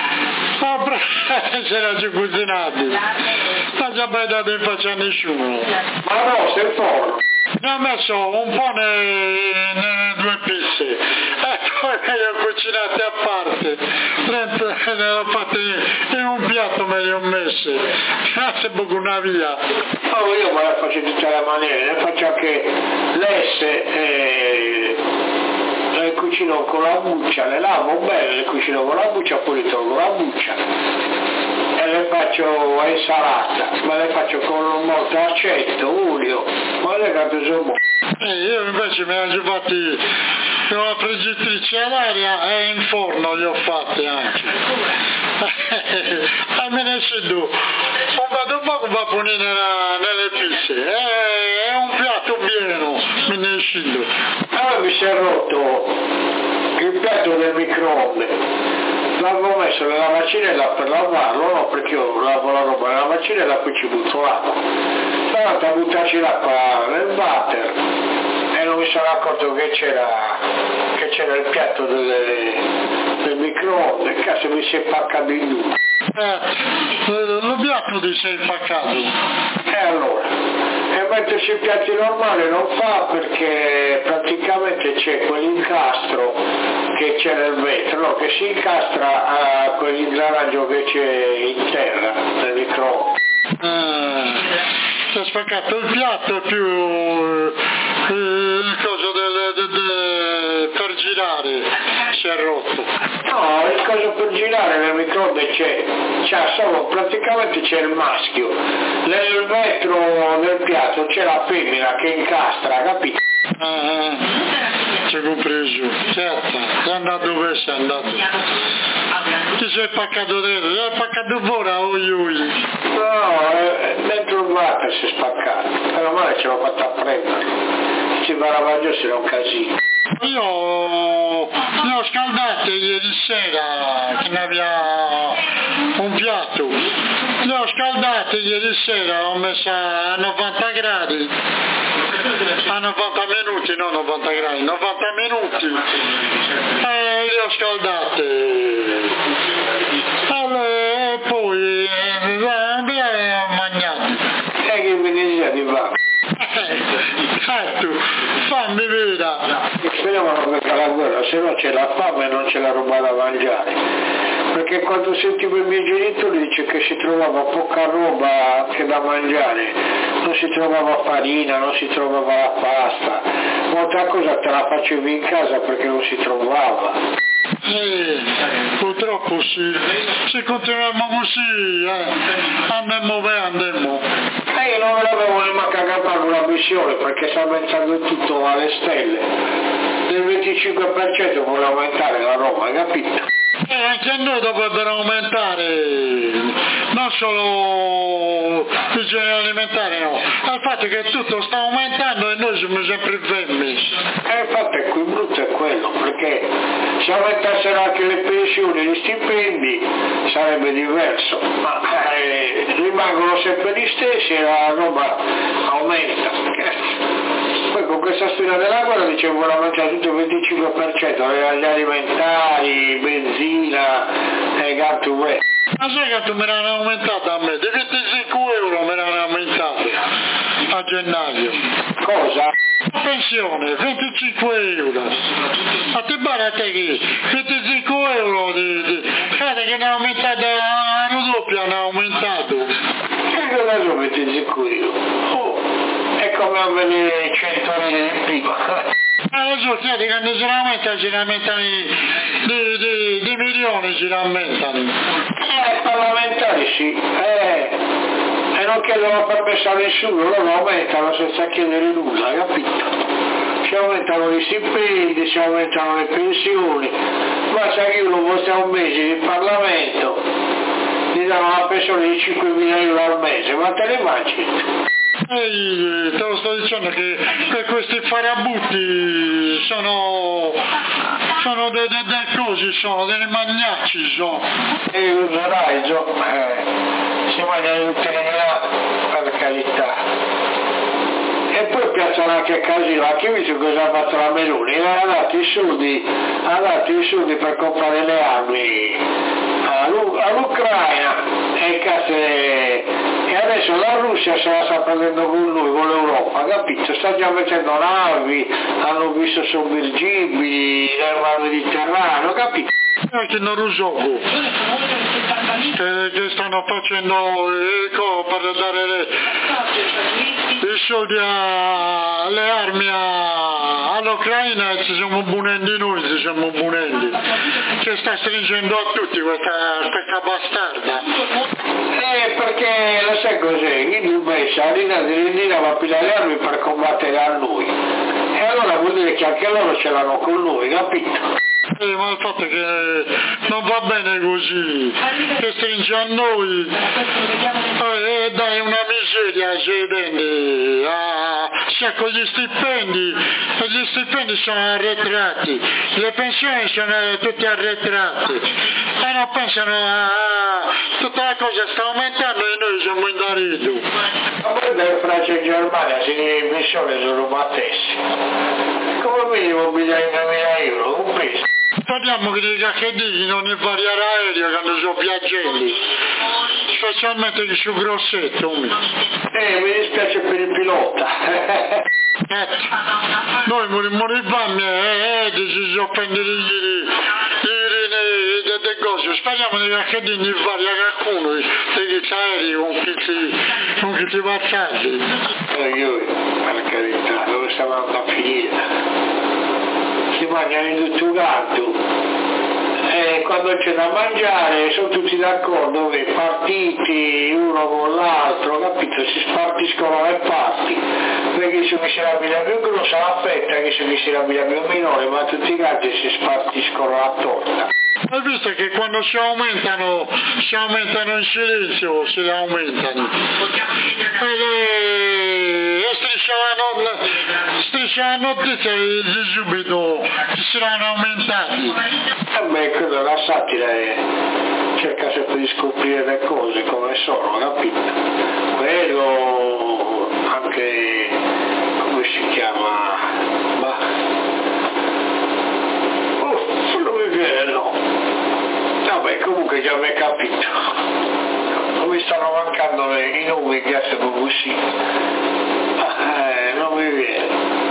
se le ha cucinate, sta già bella in faccia a nessuno. Ma no, sei forno. Ne ho messo un po' nelle, nelle due pizze e poi le ho cucinate a parte, le ho fatte in un piatto, me le ho messe, grazie poco una via. Oh, io me le faccio di tutte le maniere, ne faccio anche l'esse, eh, le cucino con la buccia, le lavo bene, le cucino con la buccia, poi le tolgo la buccia e le faccio a insalata, ma le faccio con molto aceto, olio, ma le cose sono buone. Eh, io invece me ne ho fatti con la friggitrice all'aria e in forno li ho fatti anche. E me ne scedo, ho fatto un po' come va punire nelle pizze, è un piatto pieno, me ne scedo. Allora mi si è rotto il piatto del microonde. L'avevo messo nella macinella per lavarlo, no, perché io lavo la roba nella macinella e poi ci butto l'acqua. Sono andato a buttarci l'acqua nel water e non mi sono accorto che c'era, che c'era il piatto delle, del microonde, che cazzo mi si è paccato in due. Eh, lo piatto ti sei impaccato. E allora? E metterci i piatti normali non fa perché praticamente c'è quell'incastro che c'è nel vetro, no, che si incastra a quell'ingranaggio che c'è in terra, nel microonde. Eh, si è spaccato il piatto più eh, il coso del, del, del, per girare si è rotto. No, il coso per girare nel microonde c'è, c'è solo, praticamente c'è il maschio, nel vetro del piatto c'è la femmina che incastra, capito? Ah, ci ho compreso, certo, è andato dove sei andato? Ti sei paccato dentro, ti sei paccato fuori, oi oi. No, eh, dentro il water si è spaccato, meno male ce l'ho fatta prendere, ci va la mangiare se era un casino. Io le ho scaldate ieri sera, che ne aveva un piatto, le ho scaldate ieri sera, ho messa a novanta gradi, a novanta minuti, non novanta gradi, novanta minuti, e le ho scaldate, e poi le ho mangiate. E che mi dice di va? Certo, fammi vedere. Speriamo non becca la guerra, se no c'è la fame e non c'è la roba da mangiare. Perché quando sentivo i miei genitori dice che si trovava poca roba anche da mangiare, non si trovava farina, non si trovava la pasta, molta cosa te la facevi in casa perché non si trovava. Eh, purtroppo sì, se continuiamo così eh, andiamo bene, andiamo. E io non l'avevo nemmeno cagato con la missione perché sta aumentando tutto alle stelle, del venticinque per cento vuole aumentare la roba, hai capito? E anche a noi dovrebbero aumentare, non solo i generi alimentari, no, il fatto che tutto sta aumentando e noi siamo sempre fermi. E infatti qui il brutto è quello, perché se aumentassero anche le pensioni e gli stipendi sarebbe diverso, ma eh, rimangono sempre gli stessi e la roba aumenta. Poi con questa storia della guerra dicevo vuole aumentare tutto il venticinque per cento, gli alimentari, benzina e gatto uè. Ma sai che tu me l'hanno aumentato a me? Di venticinque euro me l'hanno aumentato a gennaio. Cosa? La pensione, venticinque euro. A te pare a te che venticinque euro di, di... Guarda che ne ha aumentato la doppia, ne ha aumentato. Che cosa sono venticinque euro? Oh, è come a vedere cento lire di prima. Ma lo so, chiedi, quando si lamenta, si lamentano di, di, di, di milioni, si lamentano. Eh, parlamentari sì, eh, e non chiedono permesso a nessuno, loro aumentano senza chiedere nulla, capito? Si aumentano gli stipendi, si aumentano le pensioni, basta che uno vota un mese in Parlamento, gli danno una pensione di cinquemila euro al mese, ma te le immagini? Ehi, te lo sto dicendo che, che questi farabutti sono, sono dei de, de cosi, sono dei magnacci, sono. E userai, Gio, eh, si mangiano tutte le là, per carità. E poi piacciono anche a casino, anche visto cosa ha fatto la Meloni, ha dato i soldi, ha dato i soldi per comprare le armi all'Ucraina e, case, e adesso la Russia se la sta prendendo con lui, con l'Europa, capito? Sta già mettendo navi, hanno visto sommergibili nel mar Mediterraneo, capito? Anche in Rusoggo che, che stanno facendo ecco, per dare le, i soldi alle armi a, all'Ucraina e ci siamo bunendo noi, ci siamo bunendo, che sta stringendo a tutti questa, questa bastarda. Eh, perché lo sai cos'è? In Dubessa l'Indina va a pigliare le armi per combattere a lui e allora vuol dire che anche loro ce l'hanno con lui, capito? Eh, ma il fatto è che non va bene così, che stringe a noi e eh, dai una miseria ai sedenti, ah, sia con gli stipendi, e gli stipendi sono arretrati, le pensioni sono tutte arretrate e non pensano a tutta la cosa sta aumentando e noi siamo in darito. Ma poi da Francia e Germania se le pensioni sono battesse, come minimo bisognamila euro, compreso. Parliamo che dei cacchedini non ne variare aereo quando sono viaggiati, specialmente su grossetto. Eh, mi dispiace per il pilota. Eh, noi morimmo di fame e eh, si sono prendere ieri, ieri delle cose, spariamo di che di varia qualcuno, degli aerei con chi ti, con chi ti va tardi. Io, per carità, dove stavamo a finire? Si mangiano in tutto gatto. E quando c'è da mangiare sono tutti d'accordo che partiti uno con l'altro, capito? Si spartiscono le parti, perché se mi si rabita più grossa la fetta, che se mi si rabita più minore, ma tutti i gatti si spartiscono la torta. Hai visto che quando si aumentano, si aumentano in silenzio, si aumentano. E, le, e striscia la, not- striscia la notizia e subito si saranno aumentati. E beh, quello la satira è, cerca sempre di scoprire le cose come sono, capito? Quello, anche, come si chiama? Bah. Uff, non mi viene, no. Vabbè, comunque già mi è capito. Non mi stanno mancando le, i nomi che sono così. Ah, eh, non mi viene.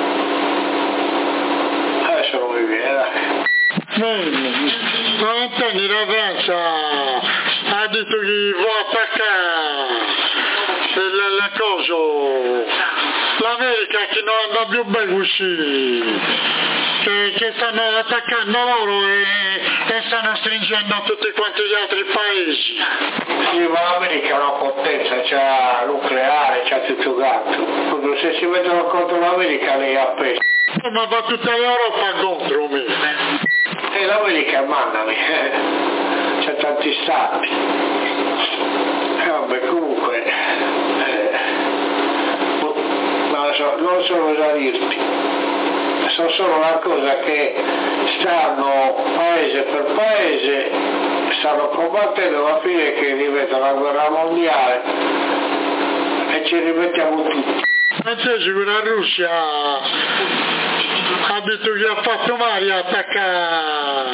Adesso non mi viene, dai. Valentini la Francia ha detto che vuole attaccare la, la cosa, l'America che non anda più bene così, che, che stanno attaccando loro e, e stanno stringendo tutti quanti gli altri paesi. Sì, ma l'America è una potenza, c'ha nucleare, c'ha tutto gatto. Proprio se si mettono contro l'America lei ha peso. Ma va tutta l'Europa contro me. E l'America mandami, c'è tanti stati. E vabbè, comunque, eh, non lo so, non so cosa dirti. So solo una cosa, che stanno paese per paese, stanno combattendo alla fine che diventa una guerra mondiale e ci rimettiamo tutti. Invece la Russia ha detto che ha fatto male a attaccare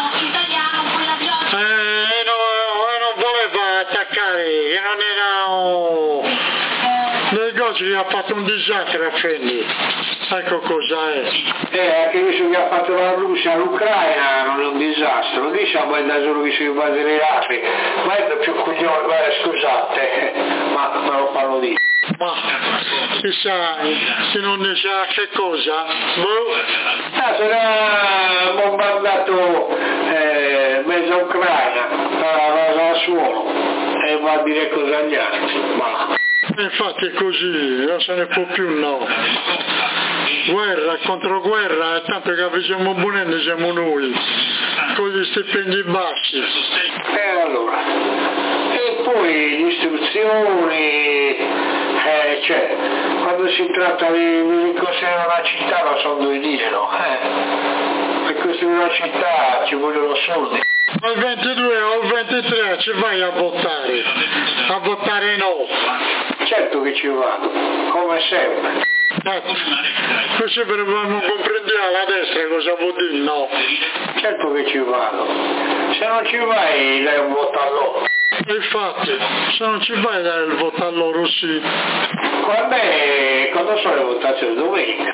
eh, e, non, e non voleva attaccare, e non erano le cose che ha fatto un disastro a Fendi. Ecco cosa è. Eh, anche visto che ha fatto la Russia all'Ucraina non è un disastro, diciamo è da solo che si base le armi, ma è più coglione, ma scusate, ma me lo fanno dire. Ma chissà se non ne sa che cosa. Boh. Ah, sarà bombardato eh, mezza Ucraina, va da suolo e va a dire cosa agli altri. Ma infatti è così, non se ne può più, no. Guerra contro guerra, e tanto che facciamo buoni siamo noi, con gli stipendi bassi. E allora, e poi istruzioni, eh, cioè, quando si tratta di, di costruire una città non sono due lire, no? Eh, per costruire una città ci vogliono soldi. Al ventidue o al ventitré ci vai a votare, a votare no. Certo che ci vado, come sempre. Ecco, così per non comprendere la destra cosa vuol dire no. Certo che ci vado, se non ci vai dai un voto a loro. E infatti, se non ci vai dai il voto a loro sì. Quando, è, quando sono le votazioni? Domenica?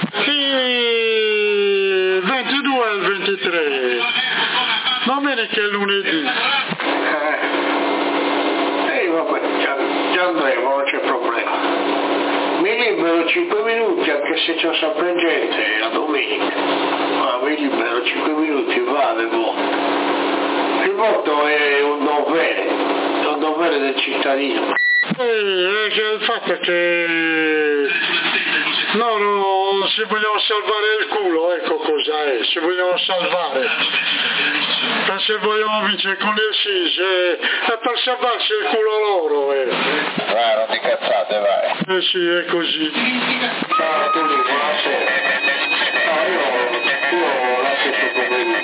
Sì, ventidue e il ventitré. Domenica e lunedì. Eh, eh vabbè, già, già andremo, non c'è problema. Mi libero cinque minuti anche se c'ho sempre gente la domenica, ma mi libero cinque minuti, vado e voto. Il voto è un dovere, è un dovere del cittadino. Eh, il fatto è che loro si vogliono salvare il culo, ecco cosa è, si vogliono salvare. Ma se vogliono vincere con il SIS eh, è per salvarsi il culo loro. Eh. Vai, non ti cazzate, vai. Eh sì, è così. Ciao a tutti, buonasera. No, io, io la stesso problema.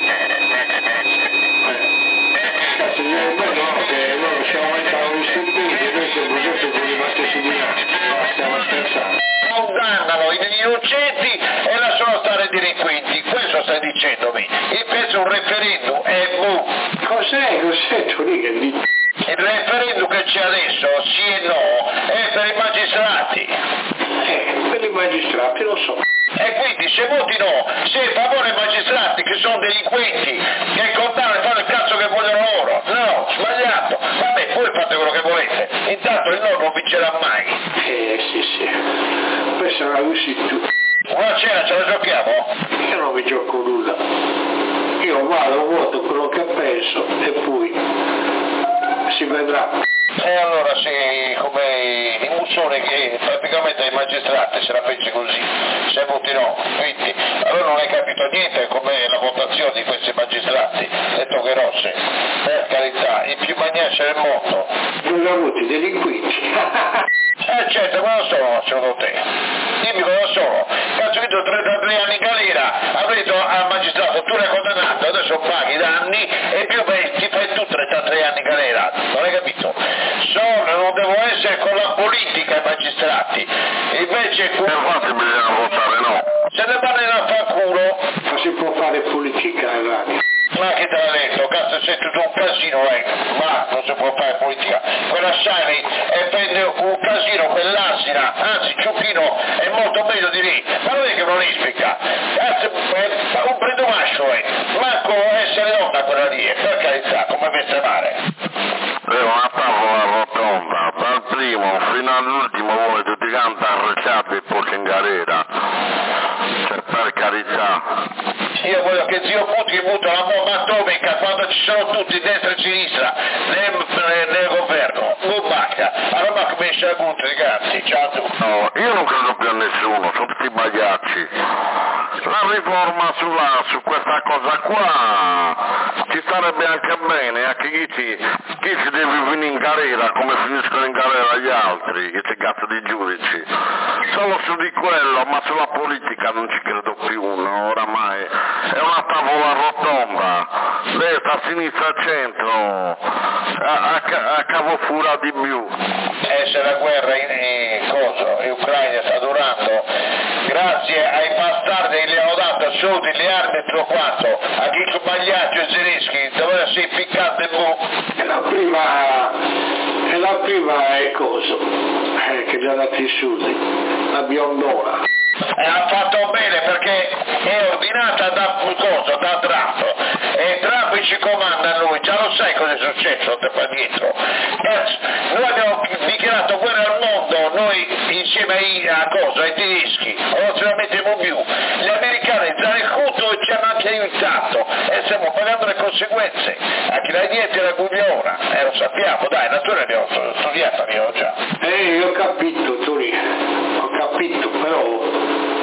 Cazzo, io è bello che loro si aumentano gli stipendi e noi siamo sempre rimasti su di noi. Stiamo scherzando. Condannano gli innocenti e lasciano stare i delinquenti, questo stai dicendomi. Invece un referendum è boh. Cos'è? Cos'è tu lì che dici? Il referendum che c'è adesso, sì e no, è per i magistrati. Eh, per i magistrati lo so. E quindi se voti no, sei a favore dei magistrati che sono delinquenti, che condannano e fanno sbagliato, vabbè, poi fate quello che volete, intanto il no non vincerà mai. Eh sì sì, questa è una così tu. Una cena ce la giochiamo? Io non mi gioco nulla, io vado, voto quello che penso e poi si vedrà. E allora sì, come i Mussoni che praticamente i magistrati se la pensi così, se voti no, quindi allora non hai capito niente com'è la votazione di questi magistrati, le toghe rosse, per carità, i più magnacci del mondo. Non ho avuto i delinquenti. Eh certo, cosa sono secondo te? Dimmi cosa sono. Cazzo, ho vinto trentatré anni in galera, avrei detto al magistrato, tu l'hai condannato, adesso paghi danni e più beh, ti fai tu trentatré anni in galera, non hai capito? Sono, non devono essere con la politica i magistrati, invece qua... Infatti bisogna votare no. Se ne vanno in affanculo. Ma si può fare politica in radio? Ma che te l'ha detto? Cazzo, sei tutto un casino, eh? Ma non si può fare politica. Quella Shiny è prende un casino per l'Asina, anzi Ciuchino è molto meglio di lì. Ma non è che non ispica. Cazzo, è un predomascio, eh? Manco essere donna quella lì, eh? Per carità, come veste mare. È una tavola rotonda, dal primo fino all'ultimo voi tutti quanti arreciati e poi in galera. Cioè, per carità. Io voglio che zio Putin butta la bomba atomica quando ci sono tutti destra e sinistra nel, nel, nel governo. Bumbacca, allora come esce a Gunther, ragazzi, ciao a tutti. No, io non credo più a nessuno, sono tutti bagliacci. La riforma sulla, su questa cosa qua ci sarebbe anche bene, anche chi ci, chi ci deve venire in galera come finiscono in galera gli altri, questi cazzo di giudici. Solo su di quello, ma sulla politica non ci credo più, no, oramai. È una tavola rotonda, destra, sinistra, centro, a, a, a cavo fura di più. E se la guerra in, in, cosa, in Ucraina sta durando, grazie ai bastardi che gli hanno dato soldi, le armi e tutto quanto, a chi sbagliato e Zelensky doveva essere ficcato in bu. E la prima, e la prima è cosa? Eh, che gli ha dato i soldi, la biondona. E ha fatto bene perché è ordinata da cosa, da Trump, e Trump ci comanda a noi, già lo sai cosa è successo te qua dietro. Cazzo, noi abbiamo dichiarato guerra al mondo, noi insieme ai, a cosa, ai tedeschi, non ce la mettiamo più, gli americani tra il cuto ci hanno anche aiutato e stiamo pagando le conseguenze, anche la niente e la gugliona, eh lo sappiamo, dai, la storia l'abbiamo studiata, abbiamo già. Eh, io ho capito, Turi, ho capito, però...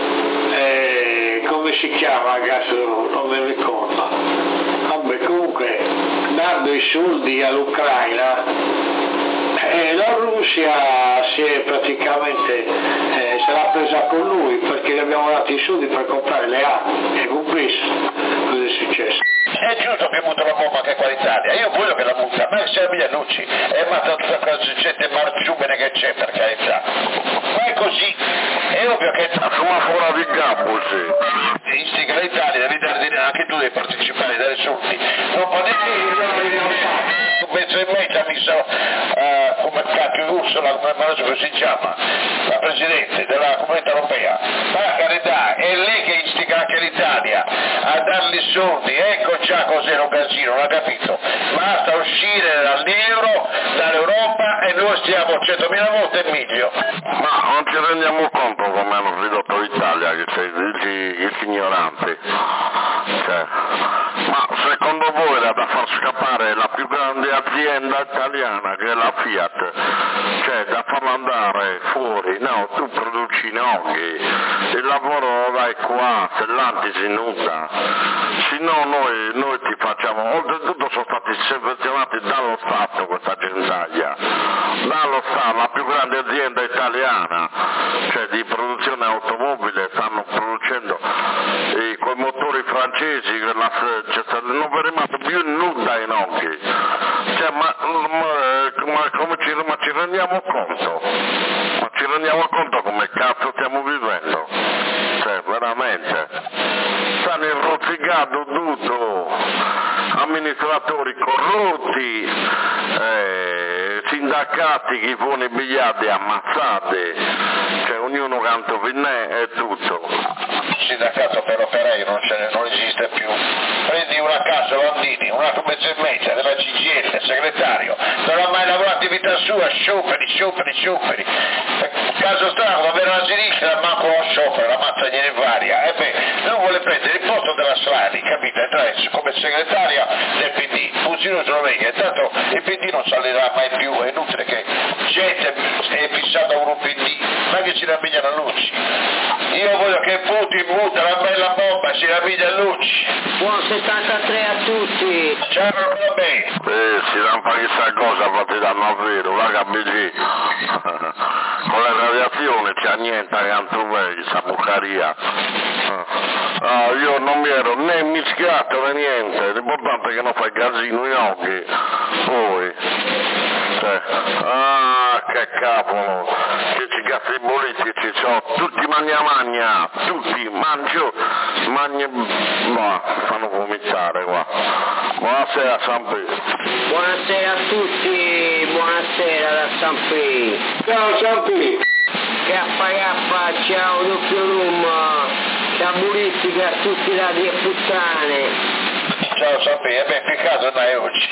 Eh, come si chiama adesso non mi ricordo, vabbè comunque dando i soldi all'Ucraina eh, la Russia si è praticamente eh, se l'ha presa con lui perché gli abbiamo dato i soldi per comprare le armi, hai compreso cosa è successo? È giusto che butta la bomba anche qua in Italia, io voglio che la butta, ma se a Luci e mata tutta quella gente marciumene che c'è per carità, ma è così, è ovvio che insomma fuori di capo sì. Istiga l'Italia, devi dare anche tu devi partecipare, dare soldi, non potete penso in me mi so uh, come cacchio Ursula, come non so come si chiama, la Presidente della Comunità Europea, ma carità, è lei che istiga anche l'Italia a dargli soldi, ecco già cos'era un casino, non ha capito, basta uscire dall'euro, dall'Europa e noi stiamo centomila volte meglio. Ma non ci rendiamo conto come hanno ridotto l'Italia, che sei gli ignoranti, cioè, ma secondo voi era da far scappare la più grande azienda italiana che è la Fiat, cioè da farla andare fuori, no, tu produci noghi, il lavoro lo dai qua, Stellantis si nuda, se no noi, noi ti facciamo, oltretutto sono stati sovvenzionati dallo Stato questa gentaglia, dallo Stato, la più grande azienda italiana, cioè di produzione automobile, stanno producendo eh, con i motori francesi, la, cioè, non vi è rimasto più nulla ai nocchi, cioè, ma, ma, ma, come ci, ma ci rendiamo conto? Ma ci rendiamo conto come cazzo stiamo vivendo? Cioè, veramente, stanno irrozzicando tutto, amministratori corrotti, eh, sindacati che fanno i miliardi ammazzati, cioè ognuno canto vinnè e tutto. Il sindacato per operai non, non esiste più. prendi una casa Landini, un altro mezzo e mezza della C G I L, segretario, non ha mai lavorato in vita sua, scioperi, scioperi, scioperi. Caso strano, va bene la sinistra, manco lo sciopero, la mazza gliene varia. E beh, non vuole prendere il posto della Slani, capite? Entrare come segretaria del P D, funziona solo lei, intanto il P D non salirà mai più, è inutile che gente è fissata a uno P D, ma che ci rammigliano a Lucci. Io voglio che Putin butta la bella bomba, ci rammiglia a Lucci. Buon settantatré a tutti! Ciao, va bene. Eh, si rampa chissà cosa, fatti danno a vero, la K G. Con le radiazioni c'è niente che non tu vedi, sta bucaria. Ah, io non mi ero né mischiato né niente, l'importante è che non fai casino in occhi. Poi, cioè, ah, che cavolo, che ci cazzi politici, c'ho tutti magna magna, tutti, mangio, magna, ma fanno vomitare qua. Buonasera Sampi. Buonasera a tutti, buonasera da Sampi. Ciao Sampi. K K, ciao doppio room, ciao Buristica a tutti da die puttane. Ciao Sampi, e beh, peccato dai oggi.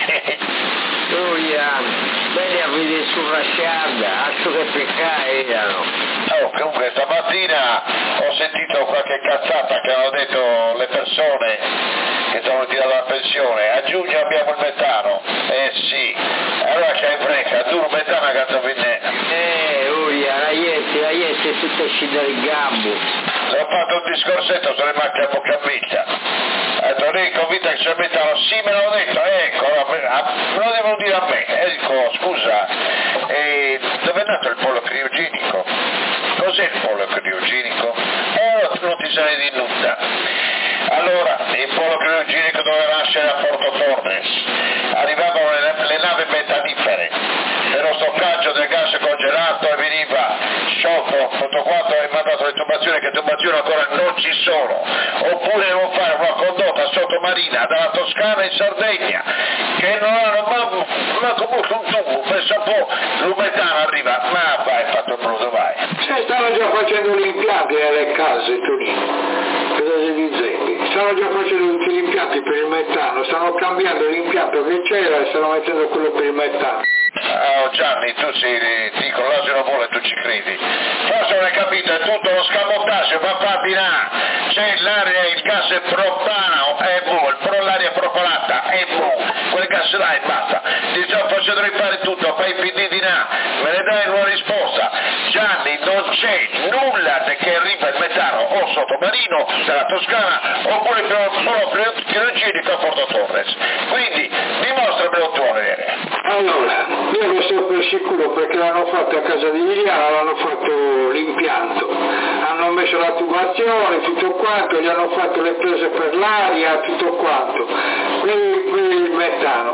Giulia, bene a vedere su Rasciarda, altro che peccare erano. Oh, comunque stamattina ho sentito qualche cazzata che hanno detto le persone che sono tirate dalla pensione, a giugno abbiamo il metano, eh sì, allora c'hai frega, tu il metano a cazzo finne. Eh, Giulia, la gente, la gente è tutta uscita dal gabbo. Ho fatto un discorsetto sulle macchine a bocca mitta, ho detto lei convinta che c'è il metano, sì me l'ho detto, ecco, me lo devo dire a me, e dico scusa, eh, dove è nato il polo criogenico? Cos'è il polo criogenico? Oh, tu non ti sai di nulla. Allora, il polo criogenico doveva nascere a Porto Torres, arrivavano le, le navi metanifere per lo stoccaggio del gas congelato e veniva sciolto tutto quanto e mandato le tubazioni, che tubazioni ancora non ci sono, oppure devo fare una condotta sottomarina dalla Toscana in Sardegna, che non hanno ma comunque un tubo, pensa un po', l'umetano arriva, ma vai, fatto il bruto, vai. Se stanno già facendo gli impianti nelle case, Torino, cosa si dice? Stanno già facendo tutti gli impianti per il metano, stanno cambiando l'impianto che c'era e stanno mettendo quello per il metano. Oh Gianni, tu sei, dico, l'asino vuole, tu ci credi. Forse non hai capito, è tutto lo scamotaggio, ma fatti là, c'è l'aria, il gas è propano, è buono, il pro, l'aria propolata, è buono, quel gas là e basta. Ti sto facendo rifare tutto, fai il P D di là, me ne dai una risposta. Gianni, non c'è nulla che arriva il metano o sottomarino della Toscana, oppure solo criogenico a Porto Torres. Quindi, dimostramelo tu a vedere. Allora, io lo so per sicuro perché l'hanno fatto a casa di Liliana, l'hanno fatto l'impianto, hanno messo la tubazione, tutto quanto, gli hanno fatto le prese per l'aria, tutto quanto, quindi, quindi il metano,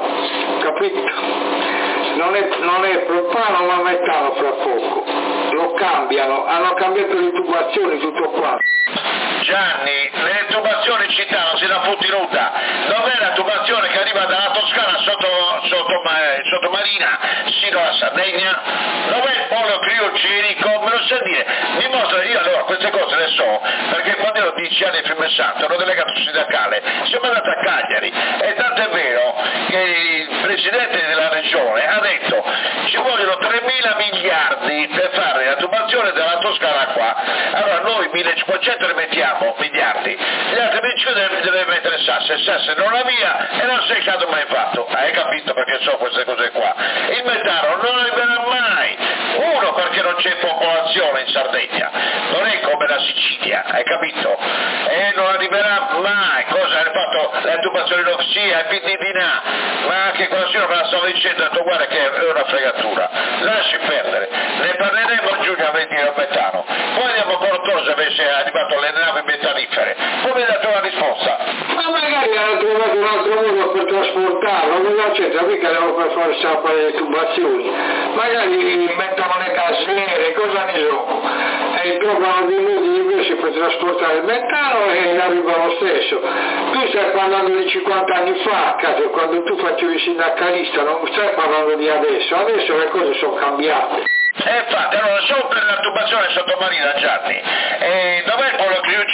capito? Non è, non è propano ma metano fra poco, lo cambiano, hanno cambiato le tubazioni, tutto quanto. Gianni, le tubazioni citano si la futtinuta, dov'è la tubazione che arriva dalla Toscana sotto, sotto, sottomarina sino alla Sardegna? Dov'è il polo criogenico? Me lo sa dire? Dimostra, io allora queste cose le so, perché quando ero dieci anni a Fiumicino ero delegato sindacale, siamo andati a Cagliari, e tanto è vero che il presidente della regione ha detto ci vogliono tremila miliardi per fare la tubazione della Toscana qua, allora noi millecinquecento ne mettiamo miliardi, gli altri venticinque deve, deve mettere Sasse, Sasse non la via e non sei stato mai fatto, hai capito perché so queste cose qua, il metano non arriverà mai, uno perché non c'è popolazione in Sardegna, non è come la Sicilia, hai capito, e non arriverà mai, cosa hai fatto la tubazione d'oxia e P D di là, ma anche quella signora me la stavo dicendo, ho detto guarda che è una fregatura, lasci perdere, ne parleremo a giugno a vendere il metano, poi andiamo a Porto se avesse arrivato le navi metanifere, poi mi dato una risposta. Ma magari hanno trovato un altro modo per trasportarlo, non c'entra, mica devo per fare sapere le tubazioni, magari mettono le gassiere, cosa ne so, e trovano dei modi invece per trasportare il metano e arriva lo stesso. Tu stai parlando di cinquanta anni fa, caso, quando tu facevi sindacalista, non stai parlando di adesso, adesso le cose sono cambiate. E infatti, allora, solo per la tubazione sottomarina, Gianni, e dov'è il polo criogenico?